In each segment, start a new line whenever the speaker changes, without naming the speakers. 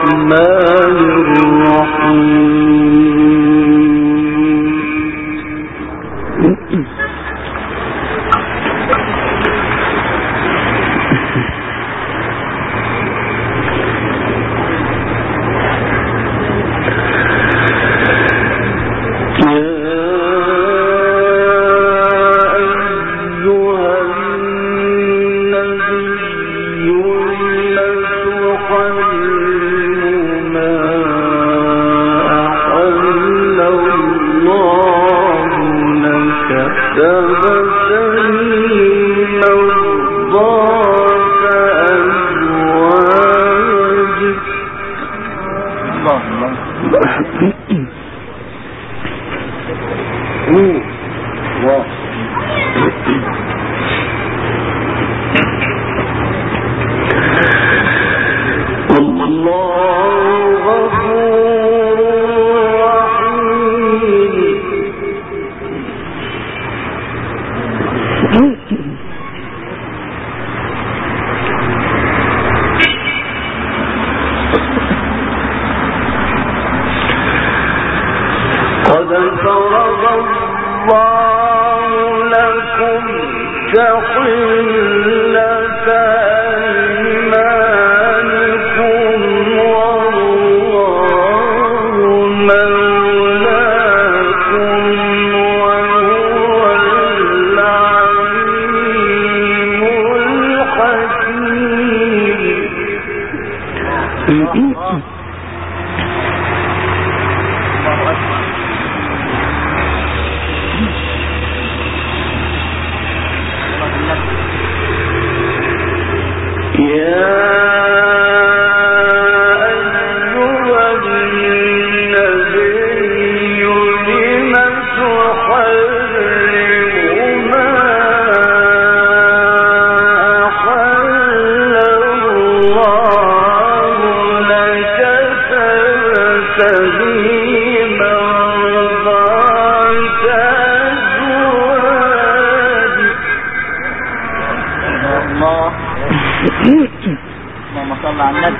اللهم صل على النبي.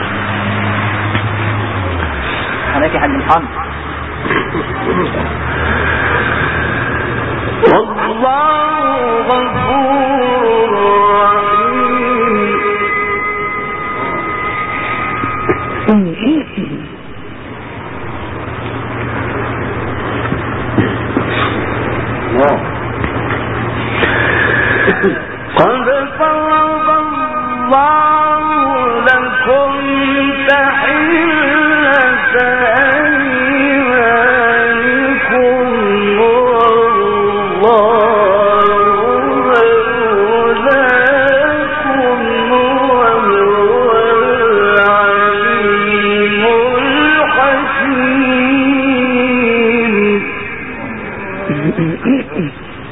عليك يا حاج محمد.
والله غفور رحيم. قد فرض الله لكم تحلة أيمانكم والله مولاكم وهو العليم الحكيم.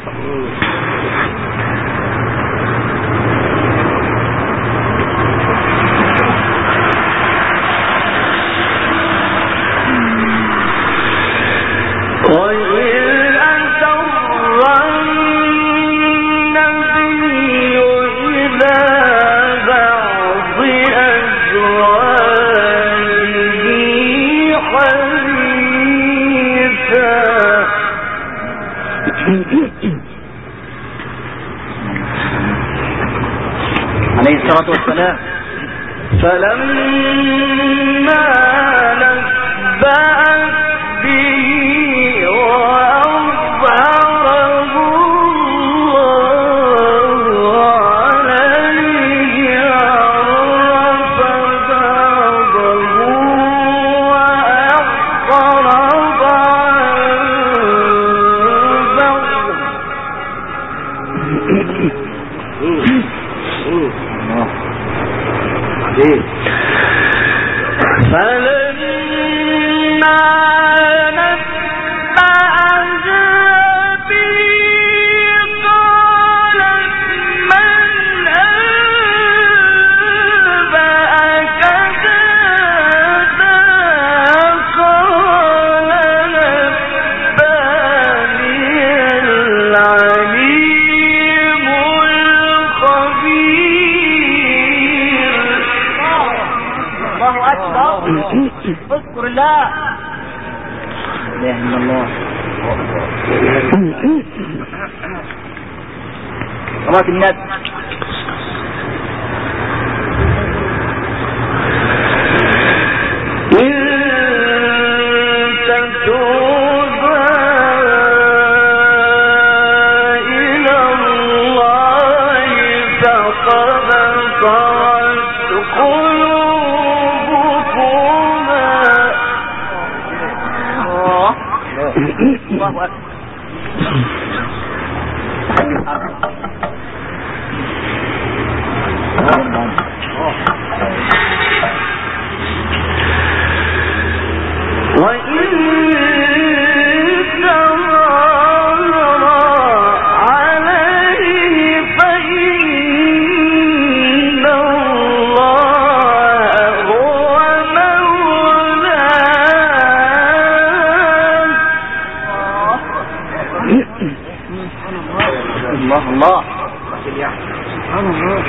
عليه الصلاة والسلام.
فلما نبأت به وأظهره الله عليه عرف بعضه وأعرض عن بعض. فلما
اذكر الله. لا اله الا الله. صلاة النبي. الله أكبر. الله سبحان الله.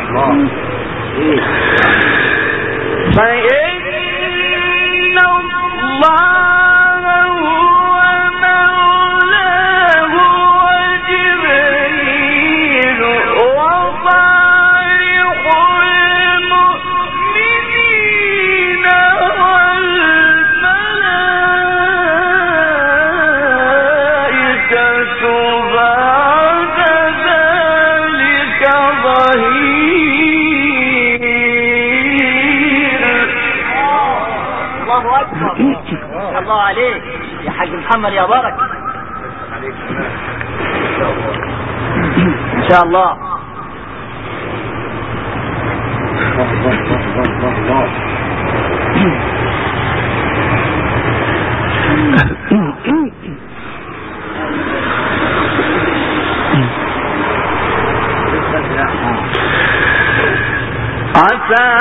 فإن الله هو مولاه وجبريل وصالح المؤمنين والملائكة الله عليك يا حاج محمد يا بارك ان شاء الله. عسى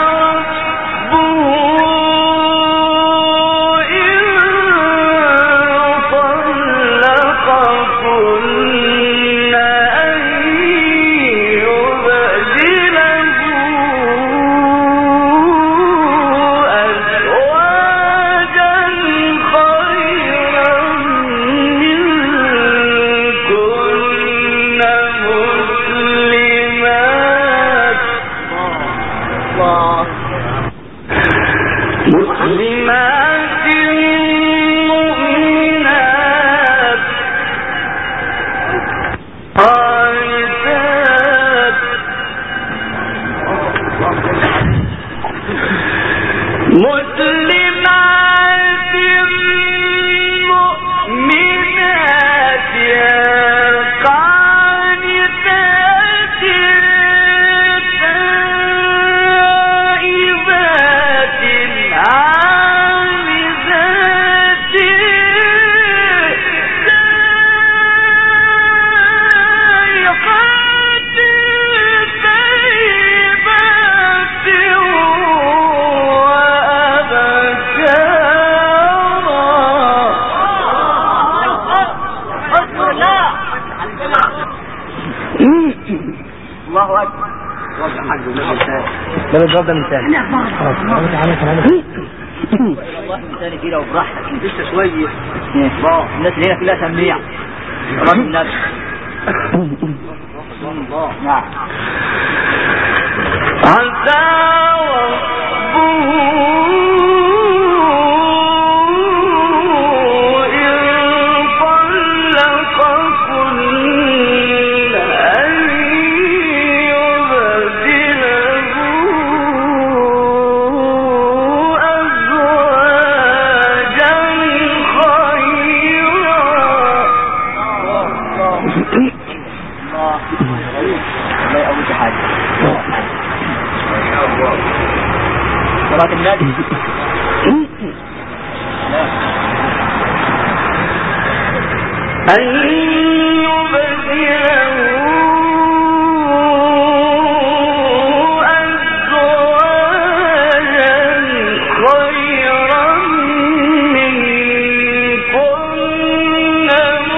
الله أكبر.
ده الجواب ده من ثاني.
والله من ثاني كده وبراحتك لسه شوية. الناس اللي هنا كلها سميع. صلاة النبي. الله. نعم. صلاة النبي. أن يبدله أزواجا خيرا منكن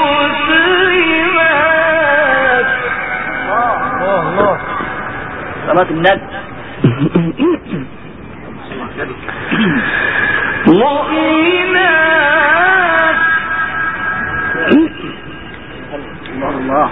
مسلمات. الله. صلاة النبي.
مؤمنات
الله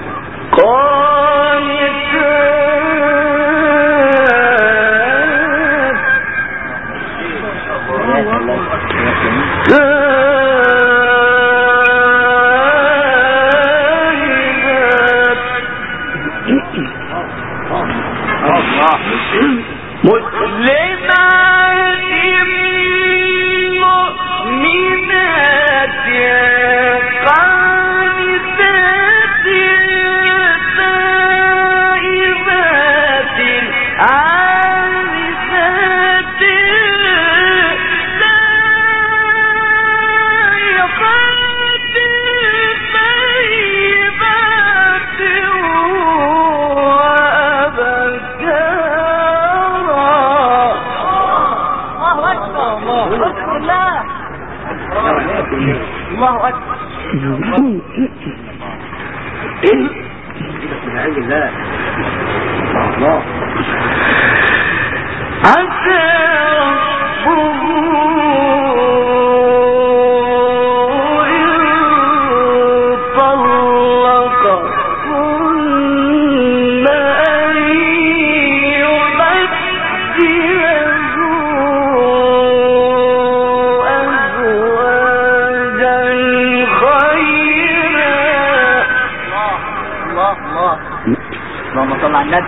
اللهم صل على النبي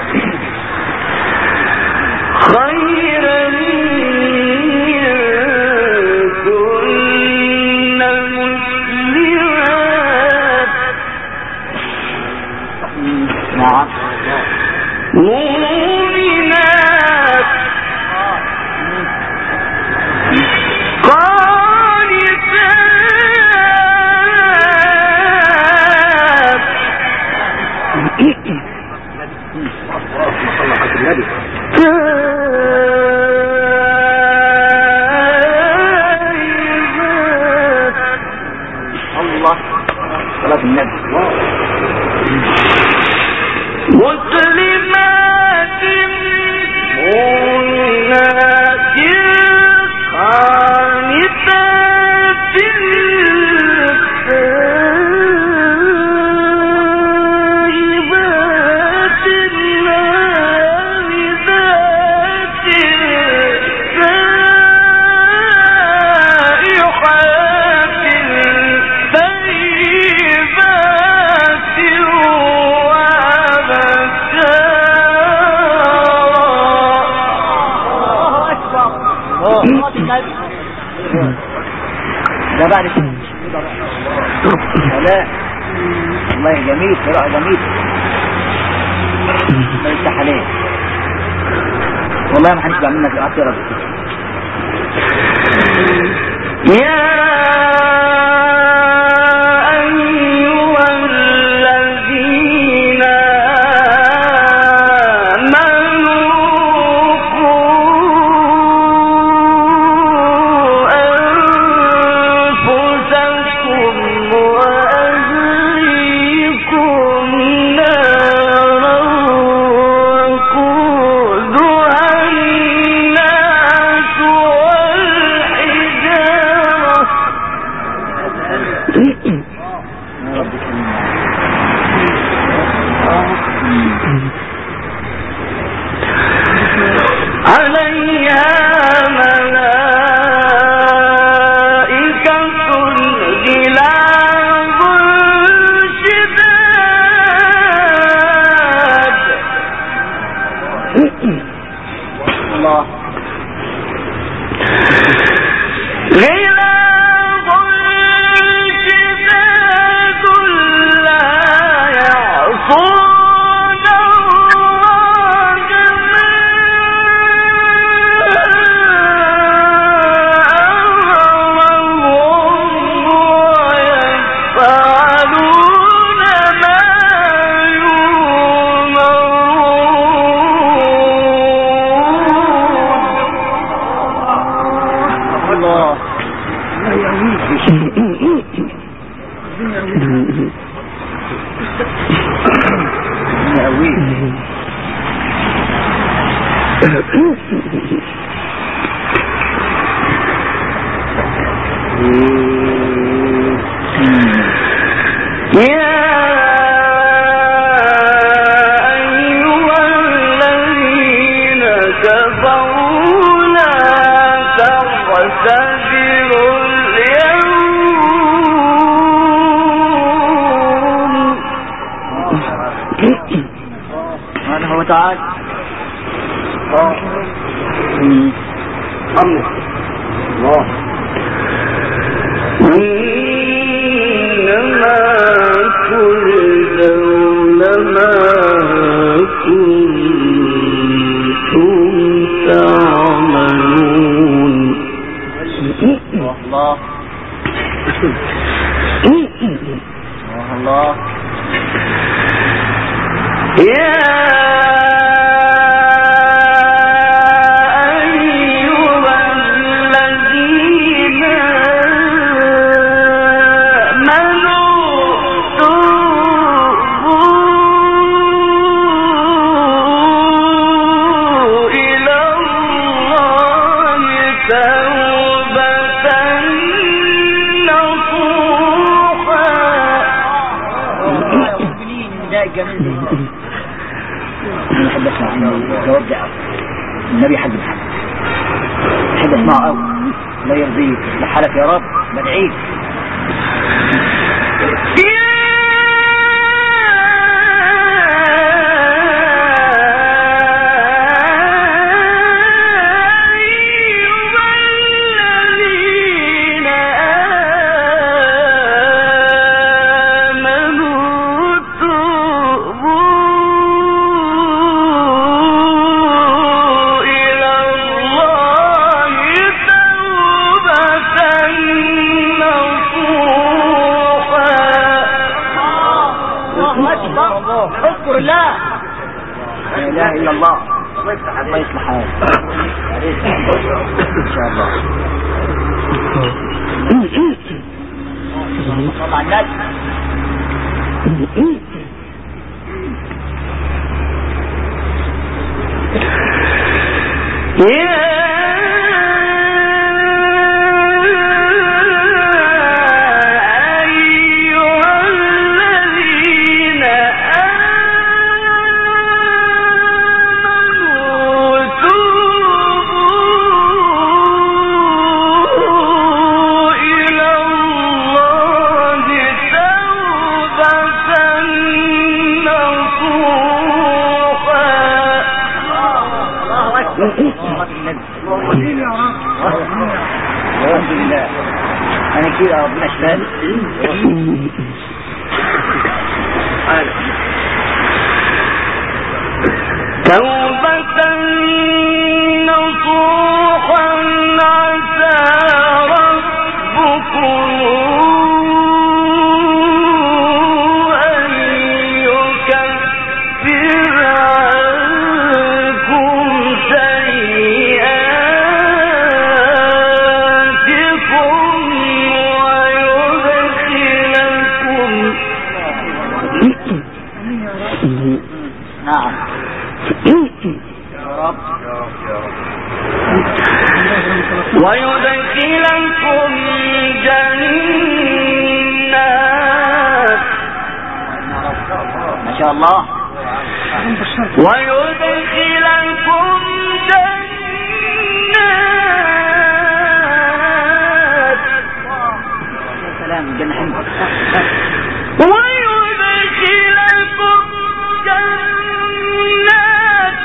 خيرا كن مسلمات
نعم
مؤمنات
الله صلاة النبي
مسلمات مؤمنات قانتات
ده بعد كده لا والله جميل قراءة جميل ما يفتح عليه والله ما حدش بيعمل لنا قراءة يا رب
يا أيها الذين عليها ملائكة غلاظ شداد
الله
غلاظ شداد لا يعصون
تعال الله
إنما تجزون ما كنتم تعملون.
الله الله
يا
النبي حد محمد حد اسمعه قوي لا يرضيك لحالك يا رب بدعيك. اذكر الله لا اله الا الله الله يصلح حالك ان شاء الله. صل على النبي. الحمد لله انا كده ربنا شفاني.
توبة نصوحا عسى ربكم أن يكفر عنكم سيئاتكم ويدخلكم
نعم
ويدخلكم جنات
ما شاء الله
ويدخلكم جنات
سلام جنة حلوة
ويدخلكم جنات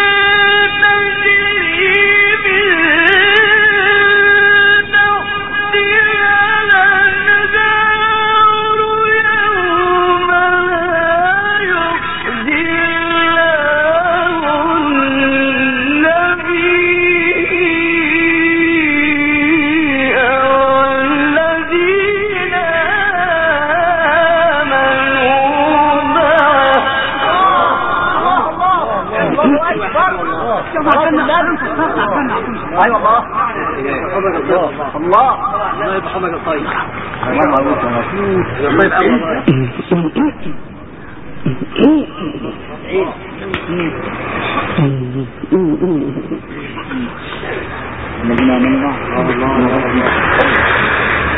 تجري من تحتها الأنهار يوم لا يخزي الله النبي والذين آمنوا معه.
اي والله الله الله يرحمك الطيب الله يبارك الذين آمنوا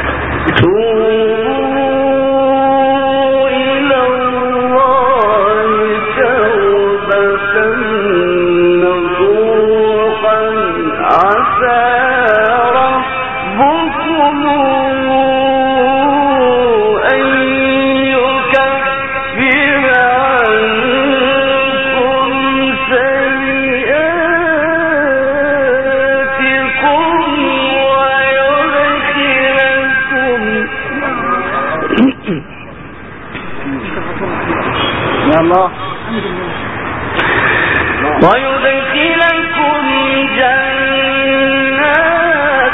ويدخلكم جنات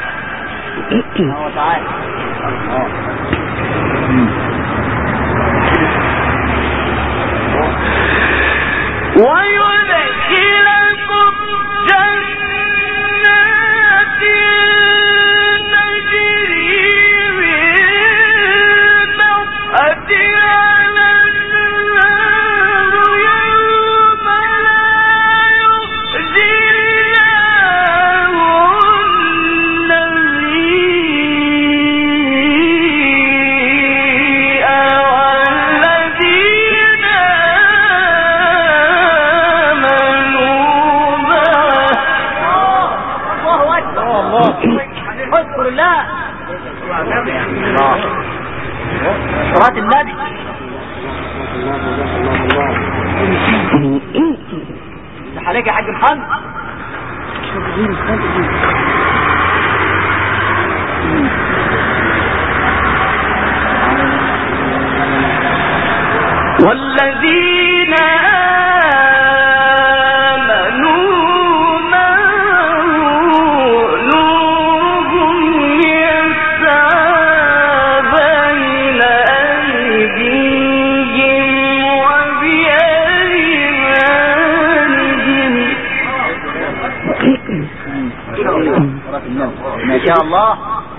اذكر الله صلاة النبي عليك يا حاج محمد.
والذين
ما شاء الله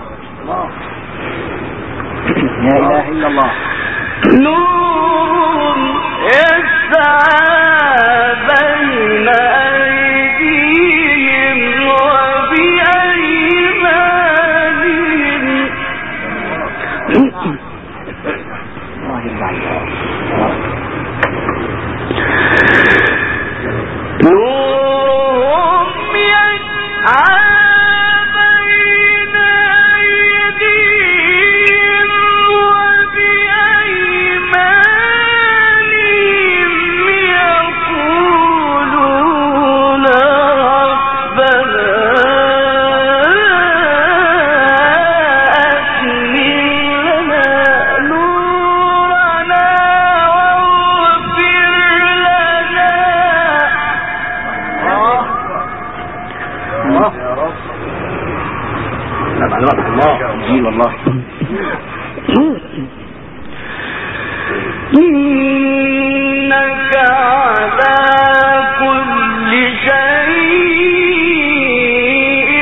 لا إله إلا الله
نور يسعى بين أيديهم وبأيمانهم نورهم يسعى
والله
إنك على كل شيء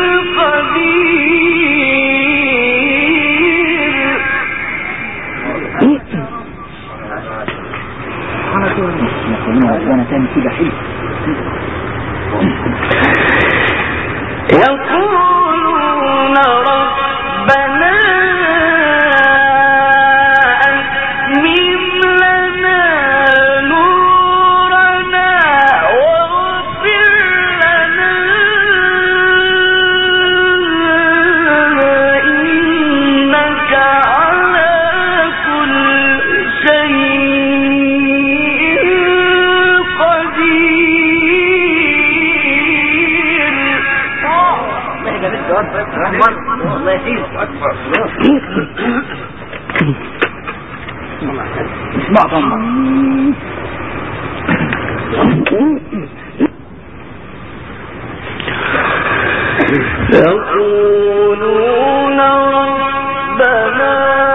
قدير.
أنا تاني كده حلو
يقولون ربنا أتمم لنا نورنا واغفر لنا إنك على كل شيء قدير.
الله يسير اسمع طمع
يقولون ربنا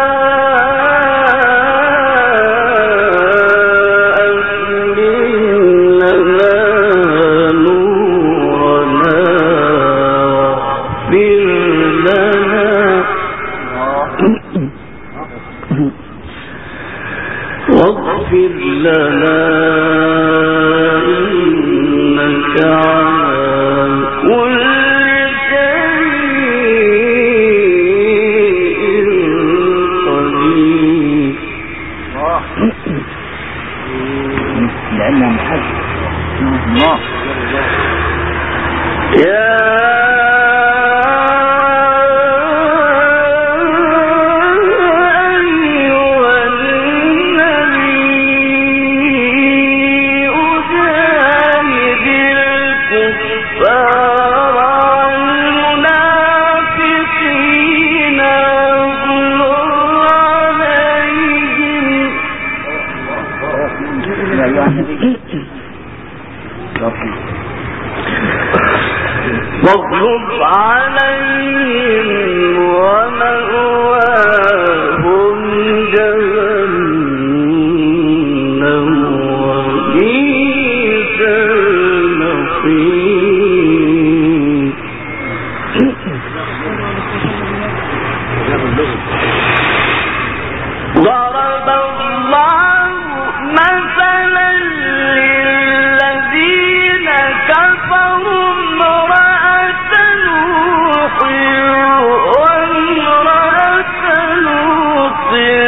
واغفر لنا إنك على كل شيء
لأنها محج الله
واغلب عليهم ومأواهم جهنم وبئس المصير. ضرب الله مثلا للذين كفروا امرأة نوح وامرأة لوط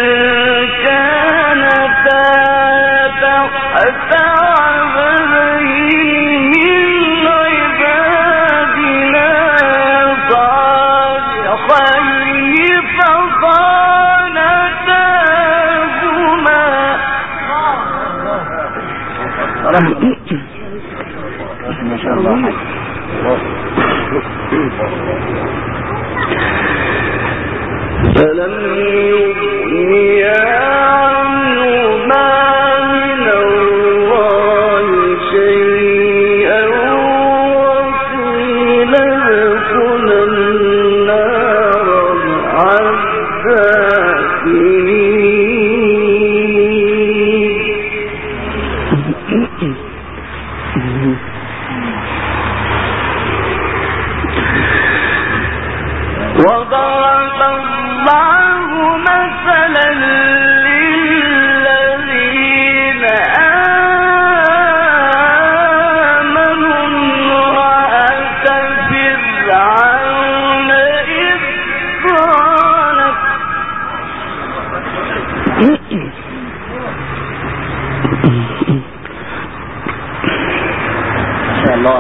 كانتا تحت عبدين من عبادنا صالحين فخانتاهما.
ما شاء الله
فلم يغنيا عنهما من الله شيئا وقيل ادخلا النار مع الداخلين. وضرب الله مثلا للذين آمنوا امرأة فرعون إذ قالت
ما شاء الله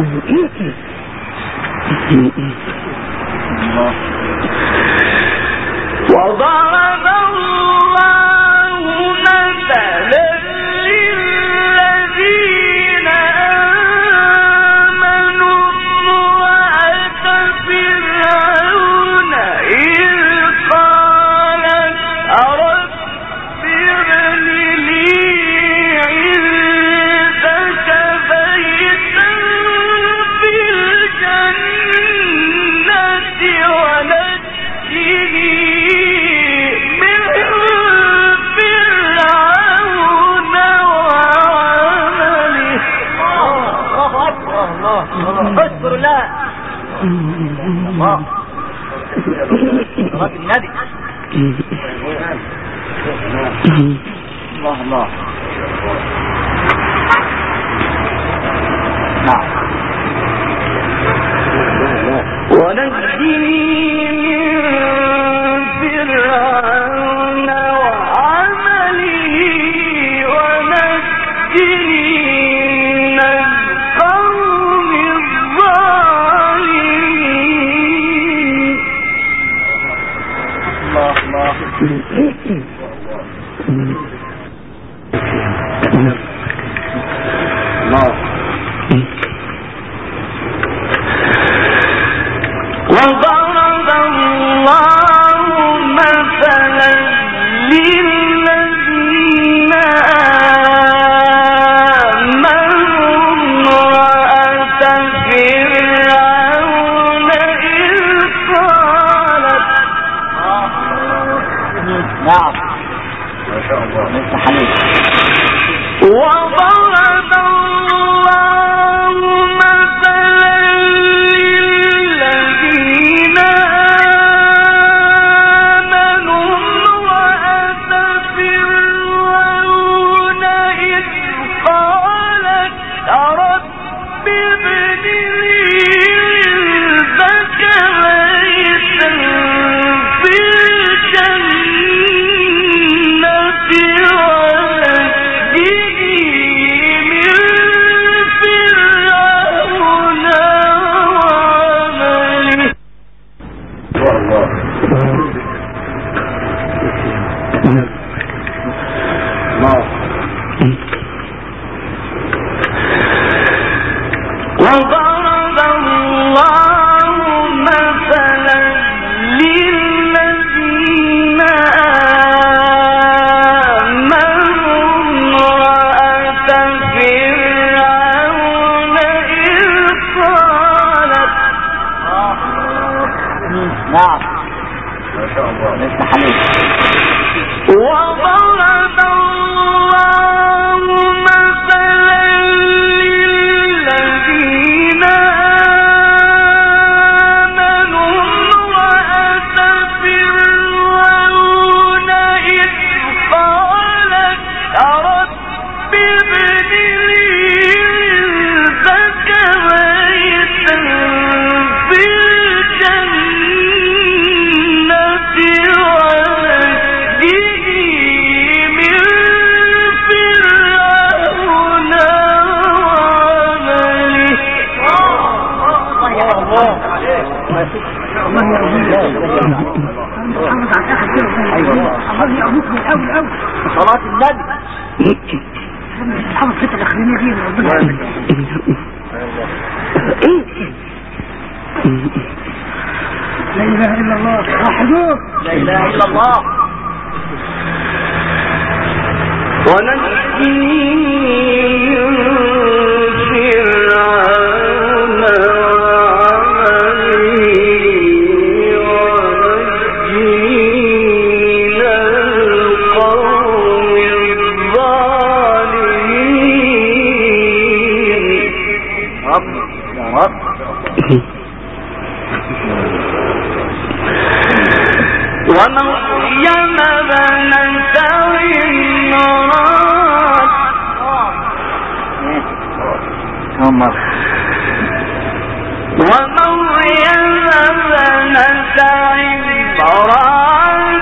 وضرب الله مثلا للذين آمنوا امرأة فرعون إذ قالت رب ابن لي عندك بيتا في الجنة ونجني من فرعون وعمله.
اذكر الله الله صلاة النبي الله الله. نعم
ونجني من فرعون وعمله ونجني من القوم الظالمين.
الله الله الله.
وضرب الله مثلا للذين آمنوا امرأة فرعون إذ قالت
نعم ما شاء الله. لسه حليم. نعم ما شاء الله نفتح عليك.
وضرب الله مثلا للذين آمنوا امرأة فرعون إذ قالت رب ابن لي عندك بيتا في
صلاة النبي
حافظ فتة الأخرين دي ربنا لا إله إلا الله وحدوه
لا إله إلا الله
ومريم بنت عمران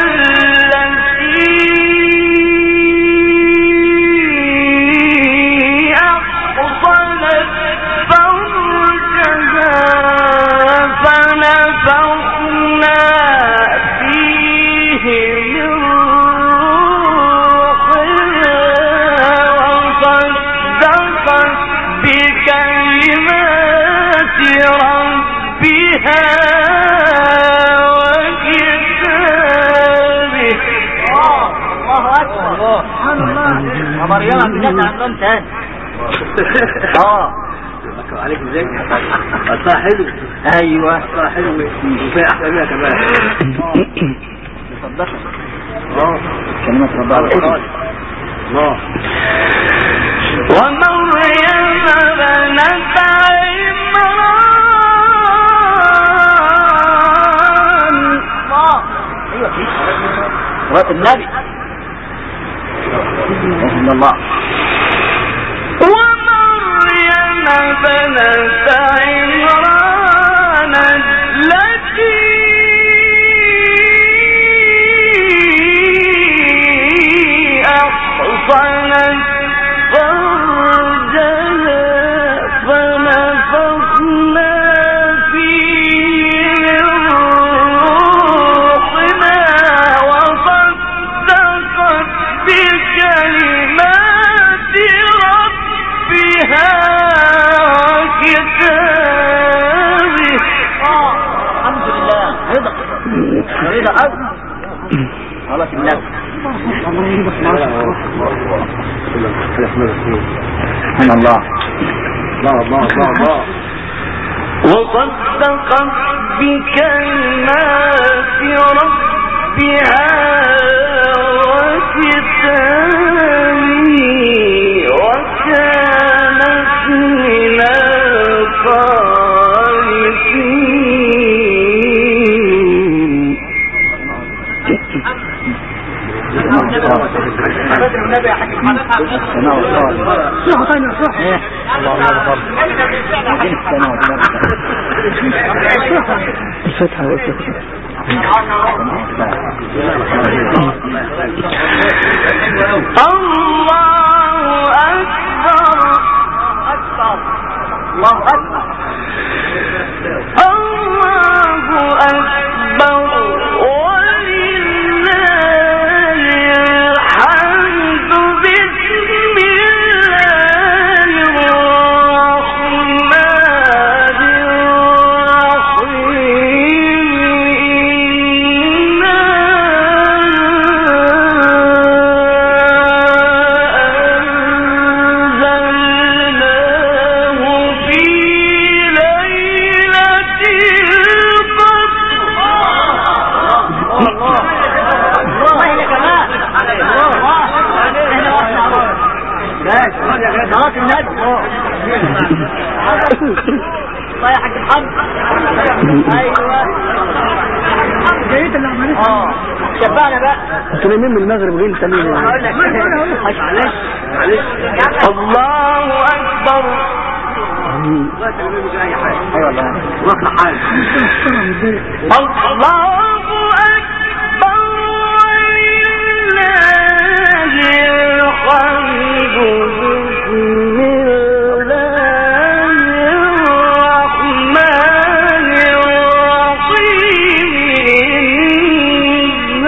التي أحصنت فرجها فنفخنا فيه من روحنا وصدقت بكلمات ربها وكتابه.
الله أكبر سبحان الله. مريم بنت عمران تاني.
عليك ازاي؟ قصة حلو.
ايوه
قصة حلو وفيها احسن منها كمان.
تصدقت كلمة ربنا
الله.
ومريم بنت عمران.
ايوه صلاة النبي رحمه الله.
ومريم بنت عمران التي أحصنت فرجها فنفخنا فيه من روحنا وصدقت بكلمات ربها وكتابه.
الحمد لله. رضا أكبر صلاة النبي. سبحان الله.
وصدقت بكلمات ربها وكتابه وكانت من القانتين.
النبي يا حبيبي
الفتحة والفتحة.
الله أكبر.
الله أكبر.
الله أكبر ولله الحمد. بسم الله الرحمن الرحيم. أنزلناه في
صلاة النبي. الله يا حاج محمد. ايوه
جيت العملية.
شفعنا بقى.
انتوا نايمين من المغرب غير تمام.
اقول لك معلش
الله أكبر.
اي والله
واقع حال
الله أكبر ولله الحمد. بسم الله الرحمن الرحيم.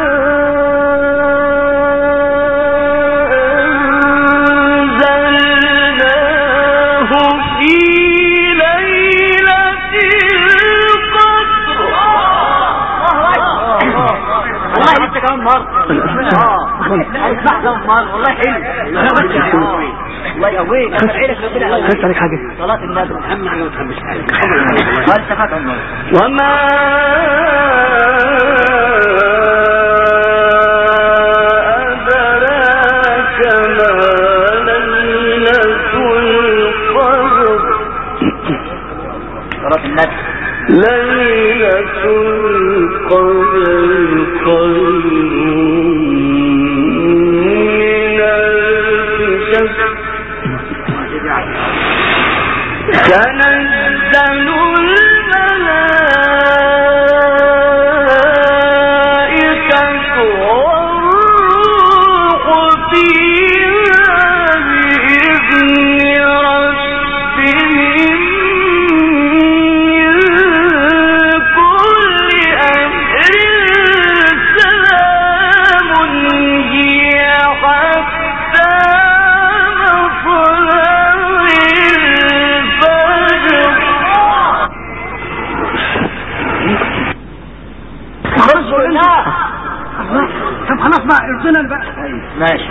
أنزلناه في ليلة القدر.
والله لسه كمان مرة. اسمع كمان مرة والله حلو. الله يقويك. ادعيلك ربنا يقويك.
خدت عليك حاجة.
صلاة النبي.
اهم حاجه ما تحبش حاجه
قال سفاك الله.
وما أدراك ما ليلة القدر.
صلاة النبي.
ليلة القدر خير من ألف شهر. تنزل الملائكة والروح فيها بإذن ربهم من كل أمر. سلام هي حتى مطلع الفجر.
خلص بالله.
طب خلاص بقى ارضنا بقى.
ماشي.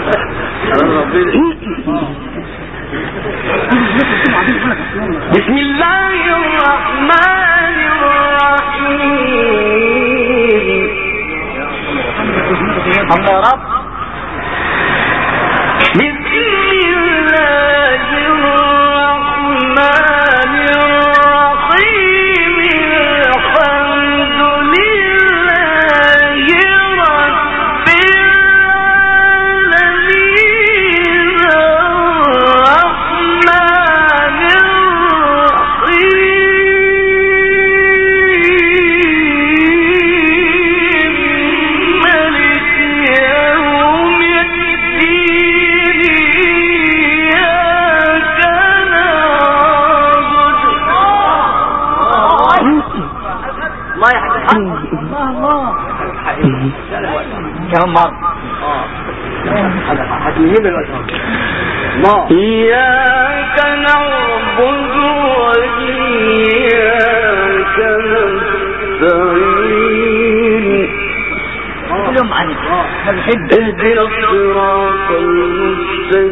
بسم الله الرحمن الرحيم.
الله يا رب.
بسم الله الرحمن الرحيم. الحمد لله رب العالمين. الرحمن الرحيم. مالك يوم الدين. إياك نعبد.
الله يا حاج محمد.
الله
كمان مرة.
هتنهي دلوقتي الله
إياك نعبد وإياك نستعين.
كل يوم عنك. ما بيحب.
اهدنا الصراط المستقيم.